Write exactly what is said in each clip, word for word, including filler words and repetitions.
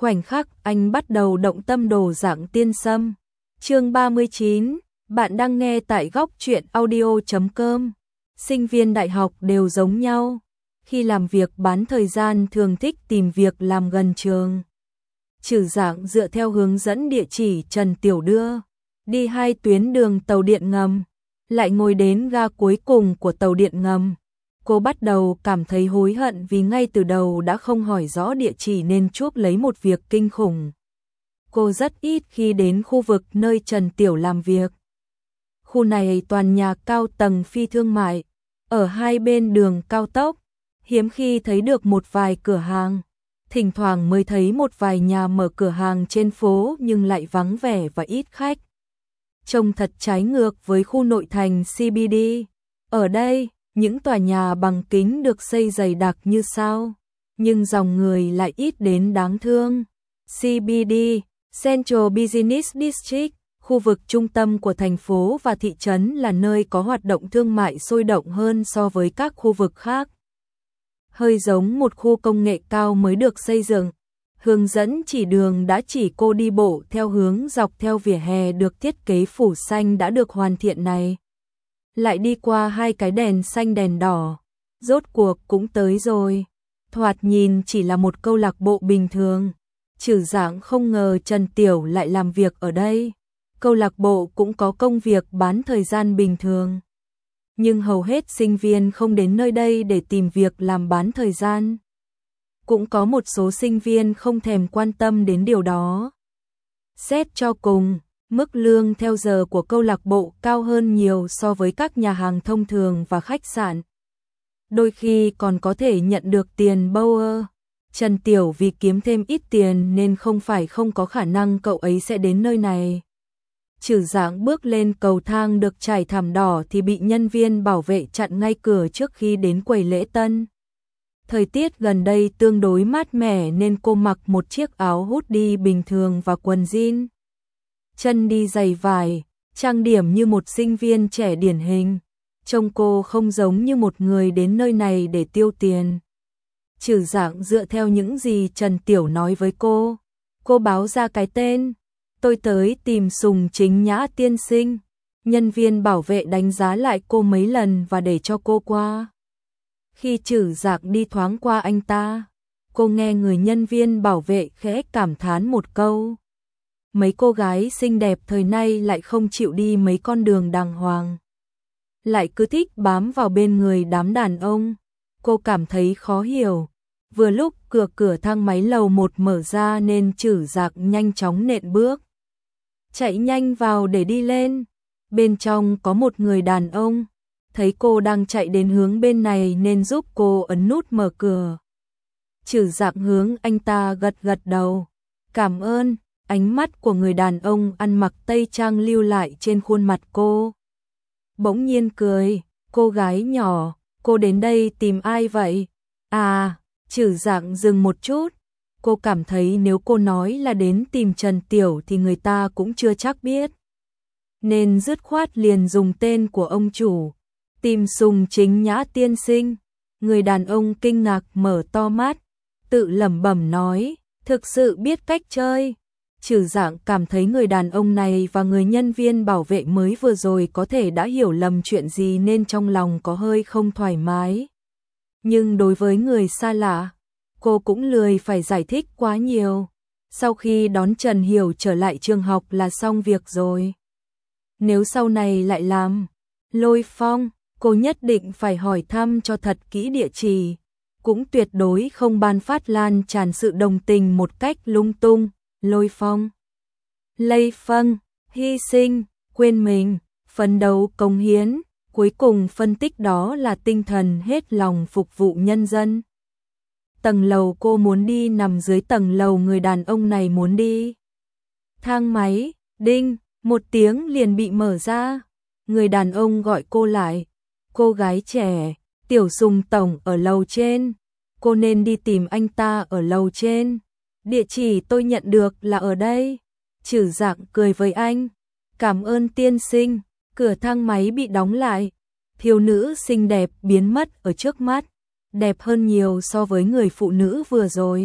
khoảnh khắc anh bắt đầu động tâm đồ dạng tiên sâm. Chương ba mươi chín, bạn đang nghe tại góc truyện audio chấm com. Sinh viên đại học đều giống nhau, khi làm việc bán thời gian thường thích tìm việc làm gần trường. Trừ Dạng dựa theo hướng dẫn địa chỉ Trần Tiểu đưa, đi hai tuyến đường tàu điện ngầm, lại ngồi đến ga cuối cùng của tàu điện ngầm. Cô bắt đầu cảm thấy hối hận vì ngay từ đầu đã không hỏi rõ địa chỉ nên chuốc lấy một việc kinh khủng. Cô rất ít khi đến khu vực nơi Trần Tiểu làm việc. Khu này toàn nhà cao tầng phi thương mại, ở hai bên đường cao tốc, hiếm khi thấy được một vài cửa hàng. Thỉnh thoảng mới thấy một vài nhà mở cửa hàng trên phố nhưng lại vắng vẻ và ít khách. Trông thật trái ngược với khu nội thành xê bê đê. Ở đây, những tòa nhà bằng kính được xây dày đặc như sao, nhưng dòng người lại ít đến đáng thương. xê bê đê, Central Business District, khu vực trung tâm của thành phố và thị trấn là nơi có hoạt động thương mại sôi động hơn so với các khu vực khác. Hơi giống một khu công nghệ cao mới được xây dựng. Hướng dẫn chỉ đường đã chỉ cô đi bộ theo hướng dọc theo vỉa hè được thiết kế phủ xanh đã được hoàn thiện này. Lại đi qua hai cái đèn xanh đèn đỏ, rốt cuộc cũng tới rồi. Thoạt nhìn chỉ là một câu lạc bộ bình thường. Trừ Dạng không ngờ Trần Tiểu lại làm việc ở đây. Câu lạc bộ cũng có công việc bán thời gian bình thường. Nhưng hầu hết sinh viên không đến nơi đây để tìm việc làm bán thời gian. Cũng có một số sinh viên không thèm quan tâm đến điều đó. Xét cho cùng, mức lương theo giờ của câu lạc bộ cao hơn nhiều so với các nhà hàng thông thường và khách sạn. Đôi khi còn có thể nhận được tiền bower. Trần Tiểu vì kiếm thêm ít tiền nên không phải không có khả năng cậu ấy sẽ đến nơi này. Trừ Dạng bước lên cầu thang được trải thảm đỏ thì bị nhân viên bảo vệ chặn ngay cửa trước khi đến quầy lễ tân. Thời tiết gần đây tương đối mát mẻ nên cô mặc một chiếc áo hoodie bình thường và quần jean. Chân đi giày vải, trang điểm như một sinh viên trẻ điển hình. Trông cô không giống như một người đến nơi này để tiêu tiền. Trừ Dạng dựa theo những gì Trần Tiểu nói với cô. Cô báo ra cái tên. Tôi tới tìm Sùng Chính Nhã tiên sinh. Nhân viên bảo vệ đánh giá lại cô mấy lần và để cho cô qua. Khi Trừ Dạng đi thoáng qua anh ta, cô nghe người nhân viên bảo vệ khẽ cảm thán một câu. Mấy cô gái xinh đẹp thời nay lại không chịu đi mấy con đường đàng hoàng, lại cứ thích bám vào bên người đám đàn ông. Cô cảm thấy khó hiểu. Vừa lúc cửa cửa thang máy lầu một mở ra nên Trừ Dạng nhanh chóng nện bước, chạy nhanh vào để đi lên. Bên trong có một người đàn ông, thấy cô đang chạy đến hướng bên này nên giúp cô ấn nút mở cửa. Trừ Dạng hướng anh ta gật gật đầu. Cảm ơn. Ánh mắt của người đàn ông ăn mặc tây trang lưu lại trên khuôn mặt cô. Bỗng nhiên cười. Cô gái nhỏ, cô đến đây tìm ai vậy? À, Trừ Dạng dừng một chút. Cô cảm thấy nếu cô nói là đến tìm Trần Tiểu thì người ta cũng chưa chắc biết, nên dứt khoát liền dùng tên của ông chủ. Tìm Sùng Chính Nhã tiên sinh. Người đàn ông kinh ngạc mở to mắt, tự lẩm bẩm nói, thực sự biết cách chơi. Trừ Dạng cảm thấy người đàn ông này và người nhân viên bảo vệ mới vừa rồi có thể đã hiểu lầm chuyện gì nên trong lòng có hơi không thoải mái. Nhưng đối với người xa lạ, cô cũng lười phải giải thích quá nhiều. Sau khi đón Trần Hiểu trở lại trường học là xong việc rồi. Nếu sau này lại làm Lôi Phong, cô nhất định phải hỏi thăm cho thật kỹ địa chỉ, cũng tuyệt đối không ban phát lan tràn sự đồng tình một cách lung tung. Lôi Phong, Lây Phân, hy sinh, quên mình, phấn đấu cống hiến, cuối cùng phân tích đó là tinh thần hết lòng phục vụ nhân dân. Tầng lầu cô muốn đi nằm dưới tầng lầu người đàn ông này muốn đi. Thang máy, đinh, một tiếng liền bị mở ra. Người đàn ông gọi cô lại. Cô gái trẻ, Tiểu Sùng tổng ở lầu trên. Cô nên đi tìm anh ta ở lầu trên. Địa chỉ tôi nhận được là ở đây. Trừ Dạng cười với anh. Cảm ơn tiên sinh. Cửa thang máy bị đóng lại. Thiếu nữ xinh đẹp biến mất ở trước mắt. Đẹp hơn nhiều so với người phụ nữ vừa rồi.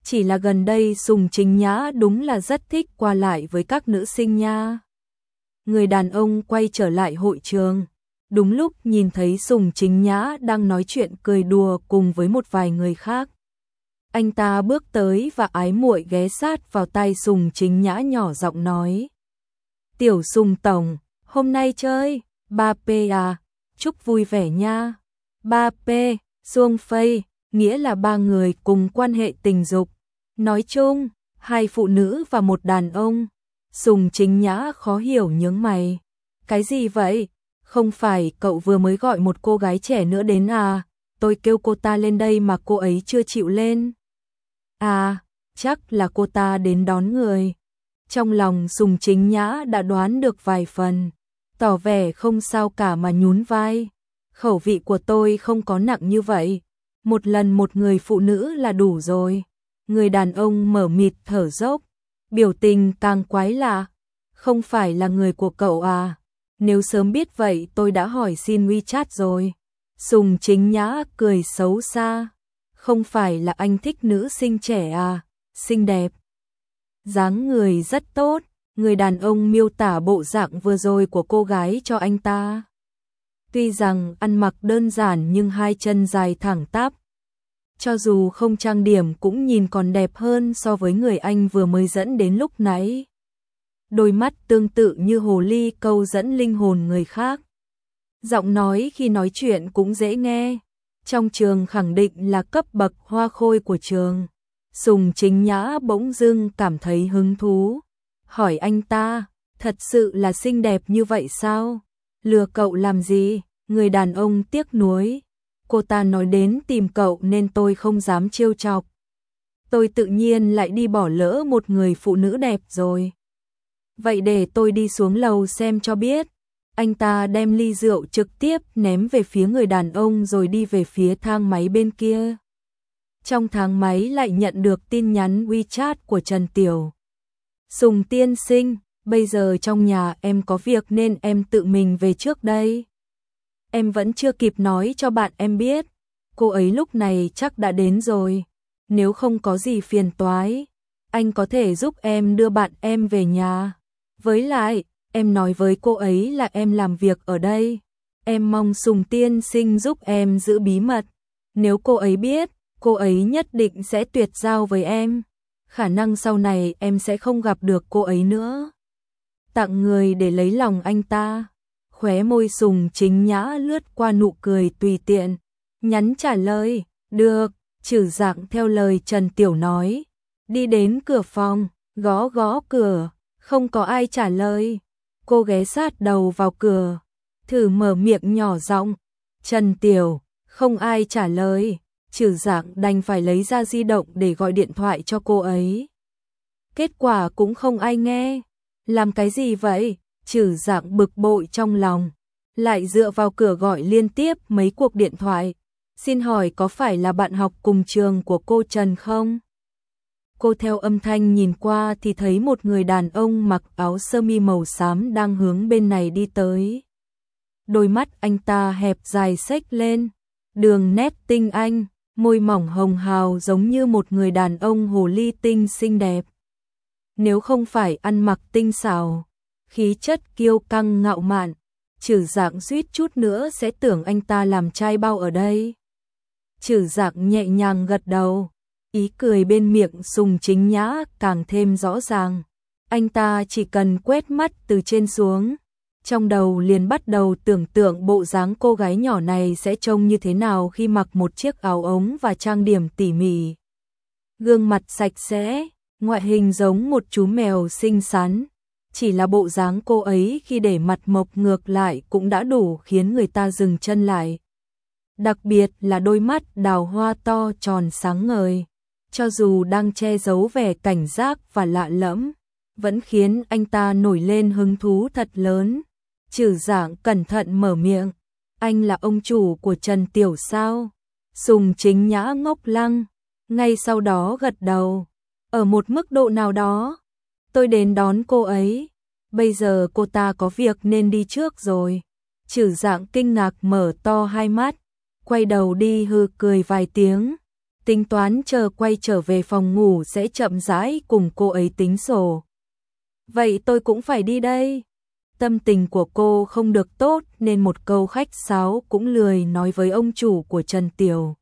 Chỉ là gần đây Sùng Chính Nhã đúng là rất thích qua lại với các nữ sinh nha. Người đàn ông quay trở lại hội trường, đúng lúc nhìn thấy Sùng Chính Nhã đang nói chuyện cười đùa cùng với một vài người khác. Anh ta bước tới và ái muội ghé sát vào tai Sùng Chính Nhã nhỏ giọng nói. Tiểu Sùng tổng, hôm nay chơi, ba pê à, chúc vui vẻ nha. ba pê, Xuông Phây, nghĩa là ba người cùng quan hệ tình dục. Nói chung, hai phụ nữ và một đàn ông. Sùng Chính Nhã khó hiểu nhướng mày. Cái gì vậy? Không phải cậu vừa mới gọi một cô gái trẻ nữa đến à? Tôi kêu cô ta lên đây mà cô ấy chưa chịu lên. À, chắc là cô ta đến đón người. Trong lòng Sùng Chính Nhã đã đoán được vài phần, tỏ vẻ không sao cả mà nhún vai. Khẩu vị của tôi không có nặng như vậy. Một lần một người phụ nữ là đủ rồi. Người đàn ông mở mịt thở dốc, biểu tình càng quái lạ. Không phải là người của cậu à? Nếu sớm biết vậy tôi đã hỏi xin WeChat rồi. Sùng Chính Nhã cười xấu xa. Không phải là anh thích nữ sinh trẻ à? Xinh đẹp, dáng người rất tốt. Người đàn ông miêu tả bộ dạng vừa rồi của cô gái cho anh ta. Tuy rằng ăn mặc đơn giản nhưng hai chân dài thẳng tắp, cho dù không trang điểm cũng nhìn còn đẹp hơn so với người anh vừa mới dẫn đến lúc nãy. Đôi mắt tương tự như hồ ly câu dẫn linh hồn người khác. Giọng nói khi nói chuyện cũng dễ nghe. Trong trường khẳng định là cấp bậc hoa khôi của trường. Sùng Chính Nhã bỗng dưng cảm thấy hứng thú. Hỏi anh ta, thật sự là xinh đẹp như vậy sao? Lừa cậu làm gì? Người đàn ông tiếc nuối. Cô ta nói đến tìm cậu nên tôi không dám trêu chọc. Tôi tự nhiên lại đi bỏ lỡ một người phụ nữ đẹp rồi. Vậy để tôi đi xuống lầu xem cho biết. Anh ta đem ly rượu trực tiếp ném về phía người đàn ông rồi đi về phía thang máy bên kia. Trong thang máy lại nhận được tin nhắn WeChat của Trần Tiểu. Sùng tiên sinh, bây giờ trong nhà em có việc nên em tự mình về trước đây. Em vẫn chưa kịp nói cho bạn em biết. Cô ấy lúc này chắc đã đến rồi. Nếu không có gì phiền toái, anh có thể giúp em đưa bạn em về nhà. Với lại, em nói với cô ấy là em làm việc ở đây. Em mong Sùng tiên sinh giúp em giữ bí mật. Nếu cô ấy biết, cô ấy nhất định sẽ tuyệt giao với em. Khả năng sau này em sẽ không gặp được cô ấy nữa. Tặng người để lấy lòng anh ta. Khóe môi Sùng Chính Nhã lướt qua nụ cười tùy tiện. Nhắn trả lời, được, trừ dạng theo lời Trần Tiểu nói. Đi đến cửa phòng, gõ gõ cửa, không có ai trả lời. Cô ghé sát đầu vào cửa, thử mở miệng nhỏ giọng. Trần Tiểu, không ai trả lời. Trừ dạng đành phải lấy ra di động để gọi điện thoại cho cô ấy. Kết quả cũng không ai nghe. Làm cái gì vậy? Trừ dạng bực bội trong lòng. Lại dựa vào cửa gọi liên tiếp mấy cuộc điện thoại. Xin hỏi có phải là bạn học cùng trường của cô Trần không? Cô theo âm thanh nhìn qua thì thấy một người đàn ông mặc áo sơ mi màu xám đang hướng bên này đi tới. Đôi mắt anh ta hẹp dài xếch lên, đường nét tinh anh, môi mỏng hồng hào giống như một người đàn ông hồ ly tinh xinh đẹp. Nếu không phải ăn mặc tinh xảo, khí chất kiêu căng ngạo mạn, Trừ Dạng suýt chút nữa sẽ tưởng anh ta làm trai bao ở đây. Trừ Dạng nhẹ nhàng gật đầu, ý cười bên miệng Sùng Chính Nhã càng thêm rõ ràng. Anh ta chỉ cần quét mắt từ trên xuống, trong đầu liền bắt đầu tưởng tượng bộ dáng cô gái nhỏ này sẽ trông như thế nào khi mặc một chiếc áo ống và trang điểm tỉ mỉ. Gương mặt sạch sẽ, ngoại hình giống một chú mèo xinh xắn. Chỉ là bộ dáng cô ấy khi để mặt mộc ngược lại cũng đã đủ khiến người ta dừng chân lại. Đặc biệt là đôi mắt đào hoa to tròn sáng ngời, cho dù đang che giấu vẻ cảnh giác và lạ lẫm, vẫn khiến anh ta nổi lên hứng thú thật lớn. Trừ Dạng cẩn thận mở miệng, anh là ông chủ của Trần Tiểu sao? Sùng Chính Nhã ngốc lăng, ngay sau đó gật đầu. Ở một mức độ nào đó, tôi đến đón cô ấy, bây giờ cô ta có việc nên đi trước rồi. Trừ Dạng kinh ngạc mở to hai mắt, quay đầu đi hừ cười vài tiếng. tính toán chờ quay trở về phòng ngủ sẽ chậm rãi cùng cô ấy tính sổ. Vậy tôi cũng phải đi đây. Tâm tình của cô không được tốt nên một câu khách sáo cũng lười nói với ông chủ của Trần Tiểu.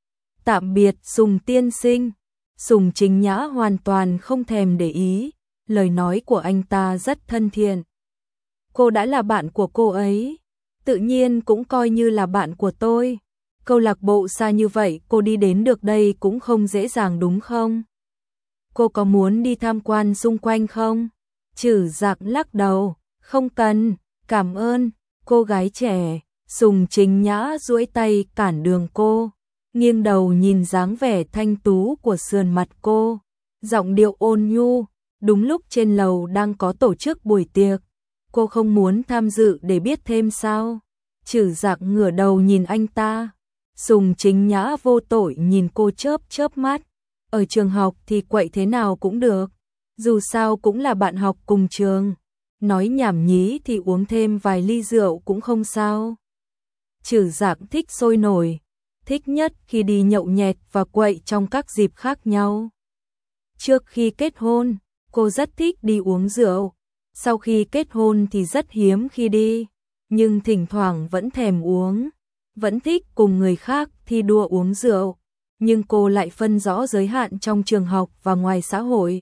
Tạm biệt Sùng tiên sinh. Sùng Chính Nhã hoàn toàn không thèm để ý, lời nói của anh ta rất thân thiện. Cô đã là bạn của cô ấy, tự nhiên cũng coi như là bạn của tôi. Câu lạc bộ xa như vậy cô đi đến được đây cũng không dễ dàng đúng không? Cô có muốn đi tham quan xung quanh không? Trử Dạc lắc đầu, không cần, cảm ơn. Cô gái trẻ, Sùng Chính Nhã duỗi tay cản đường cô, nghiêng đầu nhìn dáng vẻ thanh tú của sườn mặt cô, giọng điệu ôn nhu. Đúng lúc trên lầu đang có tổ chức buổi tiệc, cô không muốn tham dự để biết thêm sao? Trử Dạc ngửa đầu nhìn anh ta. Sùng Chính Nhã vô tội nhìn cô chớp chớp mắt. Ở trường học thì quậy thế nào cũng được, dù sao cũng là bạn học cùng trường. Nói nhảm nhí thì uống thêm vài ly rượu cũng không sao. Trử Dạc thích sôi nổi, thích nhất khi đi nhậu nhẹt và quậy trong các dịp khác nhau. Trước khi kết hôn, cô rất thích đi uống rượu. Sau khi kết hôn thì rất hiếm khi đi, nhưng thỉnh thoảng vẫn thèm uống, vẫn thích cùng người khác thi đua uống rượu, nhưng cô lại phân rõ giới hạn trong trường học và ngoài xã hội.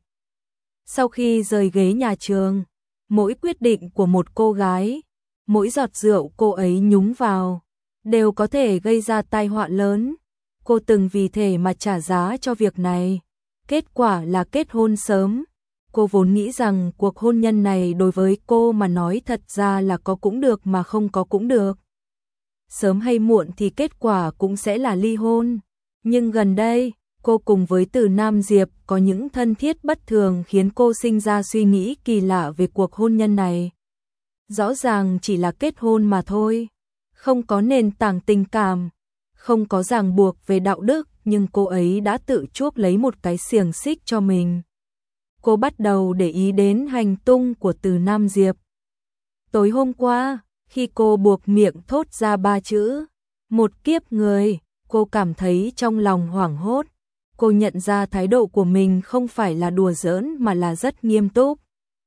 Sau khi rời ghế nhà trường, mỗi quyết định của một cô gái, mỗi giọt rượu cô ấy nhúng vào, đều có thể gây ra tai họa lớn. Cô từng vì thế mà trả giá cho việc này. Kết quả là kết hôn sớm. Cô vốn nghĩ rằng cuộc hôn nhân này đối với cô mà nói thật ra là có cũng được mà không có cũng được. Sớm hay muộn thì kết quả cũng sẽ là ly hôn. Nhưng gần đây, cô cùng với Từ Nam Diệp có những thân thiết bất thường khiến cô sinh ra suy nghĩ kỳ lạ về cuộc hôn nhân này. Rõ ràng chỉ là kết hôn mà thôi, không có nền tảng tình cảm, không có ràng buộc về đạo đức, nhưng cô ấy đã tự chuốc lấy một cái xiềng xích cho mình. Cô bắt đầu để ý đến hành tung của Từ Nam Diệp. Tối hôm qua, khi cô buộc miệng thốt ra ba chữ, một kiếp người, cô cảm thấy trong lòng hoảng hốt. Cô nhận ra thái độ của mình không phải là đùa giỡn mà là rất nghiêm túc.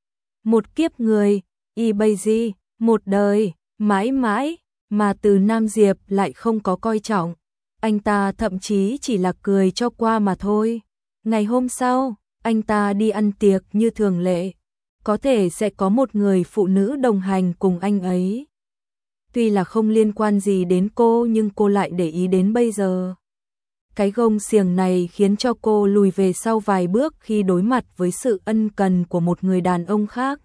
Một kiếp người, y bây gì, một đời, mãi mãi, mà Từ Nam Diệp lại không có coi trọng. Anh ta thậm chí chỉ là cười cho qua mà thôi. Ngày hôm sau, anh ta đi ăn tiệc như thường lệ. Có thể sẽ có một người phụ nữ đồng hành cùng anh ấy. Tuy là không liên quan gì đến cô nhưng cô lại để ý đến bây giờ. Cái gông xiềng này khiến cho cô lùi về sau vài bước khi đối mặt với sự ân cần của một người đàn ông khác.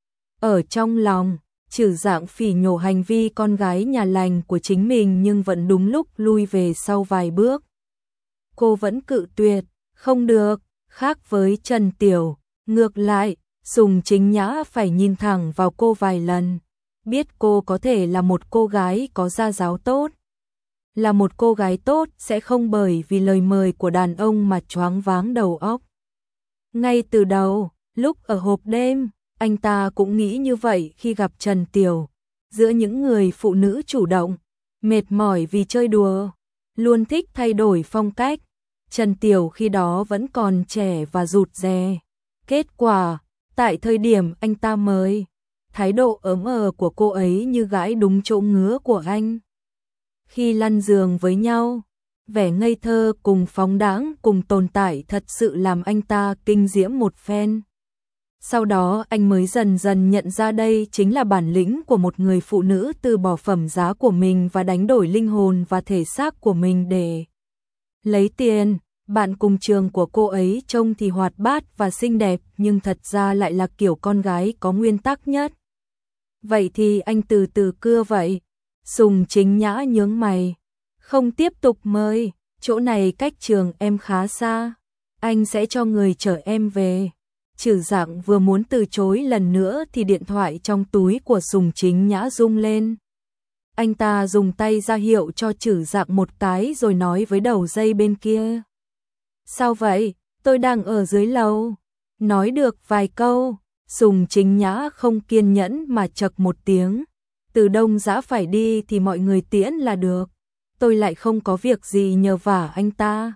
Ở trong lòng, Trử Dạc phỉ nhổ hành vi con gái nhà lành của chính mình nhưng vẫn đúng lúc lui về sau vài bước. Cô vẫn cự tuyệt, không được, khác với Trần Tiểu, ngược lại, Sùng Chính Nhã phải nhìn thẳng vào cô vài lần, biết cô có thể là một cô gái có gia giáo tốt. Là một cô gái tốt sẽ không bởi vì lời mời của đàn ông mà choáng váng đầu óc. Ngay từ đầu, lúc ở hộp đêm, anh ta cũng nghĩ như vậy khi gặp Trần Tiểu. Giữa những người phụ nữ chủ động, mệt mỏi vì chơi đùa, luôn thích thay đổi phong cách, Trần Tiểu khi đó vẫn còn trẻ và rụt rè. Kết quả, tại thời điểm anh ta mời, thái độ ấm ờ của cô ấy như gãi đúng chỗ ngứa của anh. Khi lăn giường với nhau, vẻ ngây thơ cùng phóng đãng cùng tồn tại thật sự làm anh ta kinh diễm một phen. Sau đó anh mới dần dần nhận ra đây chính là bản lĩnh của một người phụ nữ từ bỏ phẩm giá của mình và đánh đổi linh hồn và thể xác của mình để lấy tiền. Bạn cùng trường của cô ấy trông thì hoạt bát và xinh đẹp nhưng thật ra lại là kiểu con gái có nguyên tắc nhất. Vậy thì anh từ từ cưa vậy. Sùng Chính Nhã nhướng mày. Không tiếp tục mời, chỗ này cách trường em khá xa. Anh sẽ cho người chở em về. Trử Dạc vừa muốn từ chối lần nữa thì điện thoại trong túi của Sùng Chính Nhã rung lên. Anh ta dùng tay ra hiệu cho Trử Dạc một cái rồi nói với đầu dây bên kia. Sao vậy? Tôi đang ở dưới lầu. Nói được vài câu, Sùng Chính Nhã không kiên nhẫn mà chậc một tiếng. Từ Đông Dã phải đi thì mọi người tiễn là được. Tôi lại không có việc gì nhờ vả anh ta.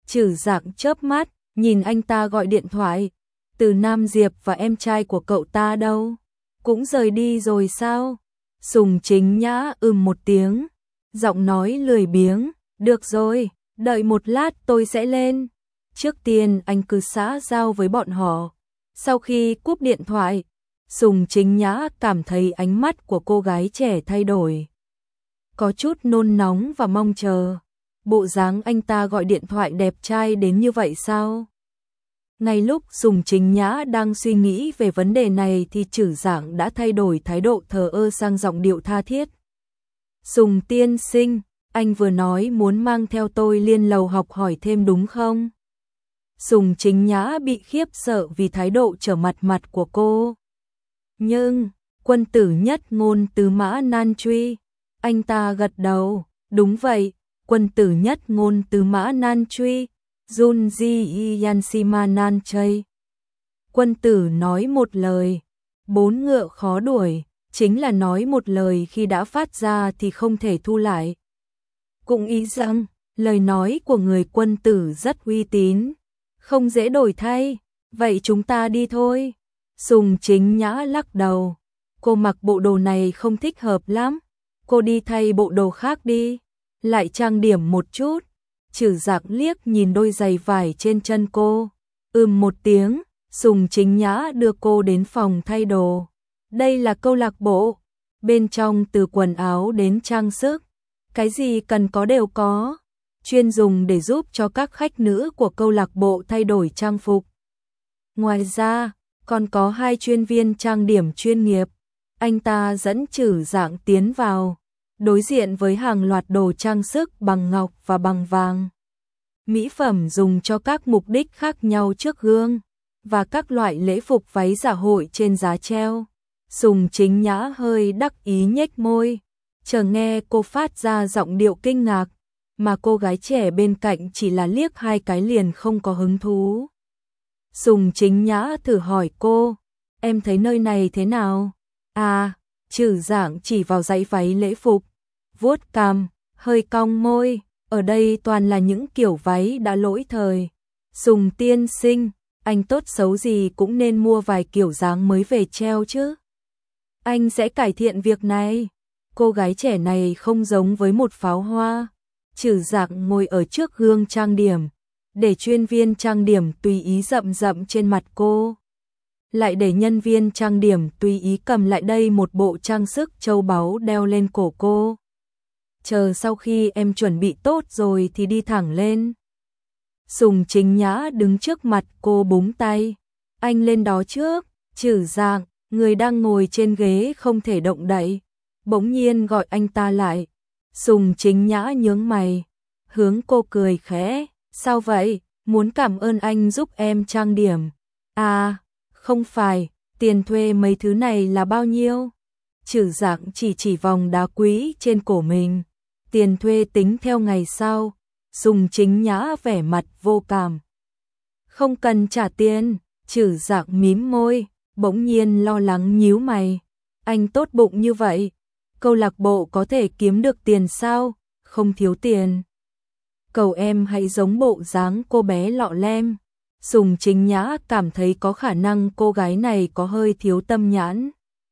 Trử Dạng chớp mắt, nhìn anh ta gọi điện thoại. Từ Nam Diệp và em trai của cậu ta đâu? Cũng rời đi rồi sao? Sùng Chính Nhã ừm một tiếng, giọng nói lười biếng, được rồi, đợi một lát tôi sẽ lên. Trước tiên anh cứ xã giao với bọn họ. Sau khi cúp điện thoại, Sùng Chính Nhã cảm thấy ánh mắt của cô gái trẻ thay đổi. Có chút nôn nóng và mong chờ. Bộ dáng anh ta gọi điện thoại đẹp trai đến như vậy sao? Ngay lúc Sùng Chính Nhã đang suy nghĩ về vấn đề này thì Trử Dạng đã thay đổi thái độ thờ ơ sang giọng điệu tha thiết. Sùng tiên sinh, anh vừa nói muốn mang theo tôi lên lầu học hỏi thêm đúng không? Sùng Chính Nhã bị khiếp sợ vì thái độ trở mặt mặt của cô. Nhưng, quân tử nhất ngôn tứ mã nan truy. Anh ta gật đầu, đúng vậy, quân tử nhất ngôn tứ mã nan truy. Junji Yansima nan chay. Quân tử nói một lời, bốn ngựa khó đuổi, chính là nói một lời khi đã phát ra thì không thể thu lại. Cũng ý rằng, lời nói của người quân tử rất uy tín, không dễ đổi thay, vậy chúng ta đi thôi. Sùng Chính Nhã lắc đầu, cô mặc bộ đồ này không thích hợp lắm, cô đi thay bộ đồ khác đi, lại trang điểm một chút. Trử Dạng liếc nhìn đôi giày vải trên chân cô, ừm một tiếng, Sùng Chính Nhã đưa cô đến phòng thay đồ. Đây là câu lạc bộ, bên trong từ quần áo đến trang sức, cái gì cần có đều có, chuyên dùng để giúp cho các khách nữ của câu lạc bộ thay đổi trang phục. Ngoài ra, còn có hai chuyên viên trang điểm chuyên nghiệp. Anh ta dẫn Trử Dạng tiến vào, đối diện với hàng loạt đồ trang sức bằng ngọc và bằng vàng. Mỹ phẩm dùng cho các mục đích khác nhau trước gương, và các loại lễ phục váy dạ hội trên giá treo. Sùng Chính Nhã hơi đắc ý nhếch môi, chờ nghe cô phát ra giọng điệu kinh ngạc, mà cô gái trẻ bên cạnh chỉ là liếc hai cái liền không có hứng thú. Sùng Chính Nhã thử hỏi cô, em thấy nơi này thế nào? À, Trử Dạng chỉ vào dãy váy lễ phục, vuốt cằm, hơi cong môi, ở đây toàn là những kiểu váy đã lỗi thời. Sùng tiên sinh, anh tốt xấu gì cũng nên mua vài kiểu dáng mới về treo chứ. Anh sẽ cải thiện việc này. Cô gái trẻ này không giống với một pháo hoa. Trử Dạng ngồi ở trước gương trang điểm, để chuyên viên trang điểm tùy ý rậm rậm trên mặt cô. Lại để nhân viên trang điểm tùy ý cầm lại đây một bộ trang sức châu báu đeo lên cổ cô. Chờ sau khi em chuẩn bị tốt rồi thì đi thẳng lên. Sùng Chính Nhã đứng trước mặt cô búng tay. Anh lên đó trước. Trử Dạng, người đang ngồi trên ghế không thể động đậy, bỗng nhiên gọi anh ta lại. Sùng Chính Nhã nhướng mày, hướng cô cười khẽ. Sao vậy? Muốn cảm ơn anh giúp em trang điểm. À, không phải, tiền thuê mấy thứ này là bao nhiêu? Trử Dạng chỉ chỉ vòng đá quý trên cổ mình. Tiền thuê tính theo ngày sau. Sùng Chính Nhã vẻ mặt vô cảm. Không cần trả tiền. Trử Dạng mím môi, bỗng nhiên lo lắng nhíu mày. Anh tốt bụng như vậy, câu lạc bộ có thể kiếm được tiền sao? Không thiếu tiền. Cầu em hãy giống bộ dáng cô bé lọ lem. Sùng Chính Nhã cảm thấy có khả năng cô gái này có hơi thiếu tâm nhãn.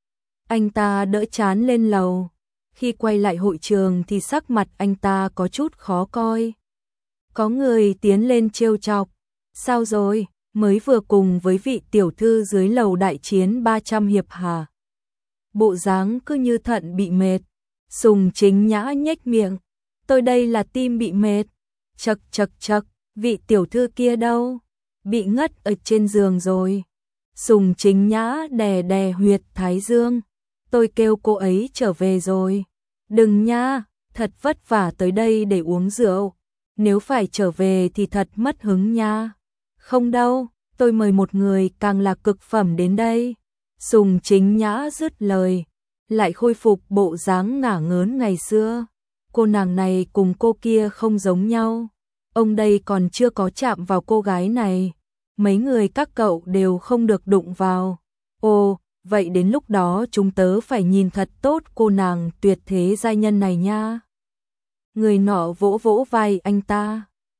Anh ta đỡ chán lên lầu. Khi quay lại hội trường thì sắc mặt anh ta có chút khó coi. Có người tiến lên trêu chọc. Sao rồi? Mới vừa cùng với vị tiểu thư dưới lầu đại chiến ba trăm hiệp hà. Bộ dáng cứ như thận bị mệt. Sùng Chính Nhã nhếch miệng. Tôi đây là tim bị mệt. Chậc chậc chậc, vị tiểu thư kia đâu? Bị ngất ở trên giường rồi. Sùng Chính Nhã đè đè huyệt thái dương. Tôi kêu cô ấy trở về rồi. Đừng nha, thật vất vả tới đây để uống rượu. Nếu phải trở về thì thật mất hứng nha. Không đâu, tôi mời một người càng là cực phẩm đến đây. Sùng Chính Nhã dứt lời, lại khôi phục bộ dáng ngả ngớn ngày xưa. Cô nàng này cùng cô kia không giống nhau. Ông đây còn chưa có chạm vào cô gái này. Mấy người các cậu đều không được đụng vào. Ồ, vậy đến lúc đó chúng tớ phải nhìn thật tốt cô nàng tuyệt thế giai nhân này nha. Người nọ vỗ vỗ vai anh ta.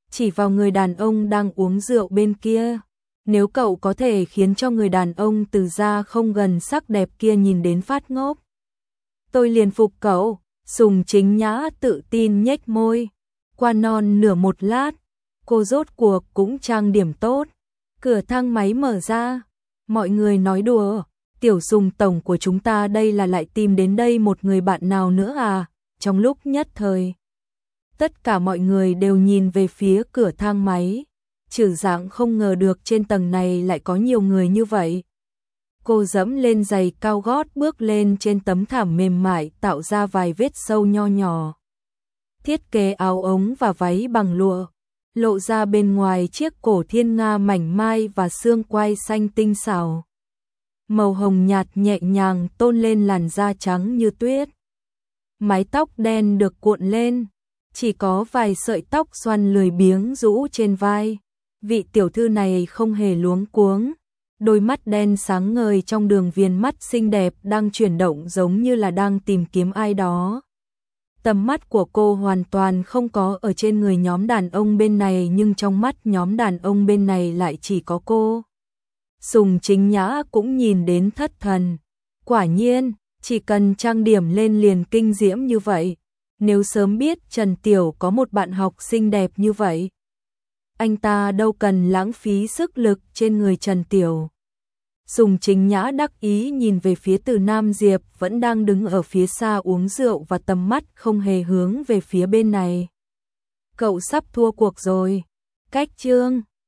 chỉ vào người đàn ông đang uống rượu bên kia. Nếu cậu có thể khiến cho người đàn ông từ ra không gần sắc đẹp kia nhìn đến phát ngốc, tôi liền phục cậu. Sùng Chính Nhã tự tin nhếch môi. Qua non nửa một lát, cô rốt cuộc cũng trang điểm tốt. Cửa thang máy mở ra. Mọi người nói đùa, tiểu Sùng tổng của chúng ta đây là lại tìm đến đây một người bạn nào nữa à? Trong lúc nhất thời, tất cả mọi người đều nhìn về phía cửa thang máy. Trừ Dạng không ngờ được trên tầng này lại có nhiều người như vậy. Cô dẫm lên giày cao gót bước lên trên tấm thảm mềm mại tạo ra vài vết sâu nho nhỏ. Thiết kế áo ống và váy bằng lụa, lộ ra bên ngoài chiếc cổ thiên nga mảnh mai và xương quai xanh tinh xảo. Màu hồng nhạt nhẹ nhàng tôn lên làn da trắng như tuyết. Mái tóc đen được cuộn lên, chỉ có vài sợi tóc xoăn lười biếng rũ trên vai. Vị tiểu thư này không hề luống cuống. Đôi mắt đen sáng ngời trong đường viền mắt xinh đẹp đang chuyển động giống như là đang tìm kiếm ai đó. Tầm mắt của cô hoàn toàn không có ở trên người nhóm đàn ông bên này, nhưng trong mắt nhóm đàn ông bên này lại chỉ có cô. Sùng Chính Nhã cũng nhìn đến thất thần. Quả nhiên, chỉ cần trang điểm lên liền kinh diễm như vậy. Nếu sớm biết Trần Tiểu có một bạn học xinh đẹp như vậy, anh ta đâu cần lãng phí sức lực trên người Trần Tiểu. Sùng Chính Nhã đắc ý nhìn về phía Từ Nam Diệp vẫn đang đứng ở phía xa uống rượu và tầm mắt không hề hướng về phía bên này. Cậu sắp thua cuộc rồi. Cách chương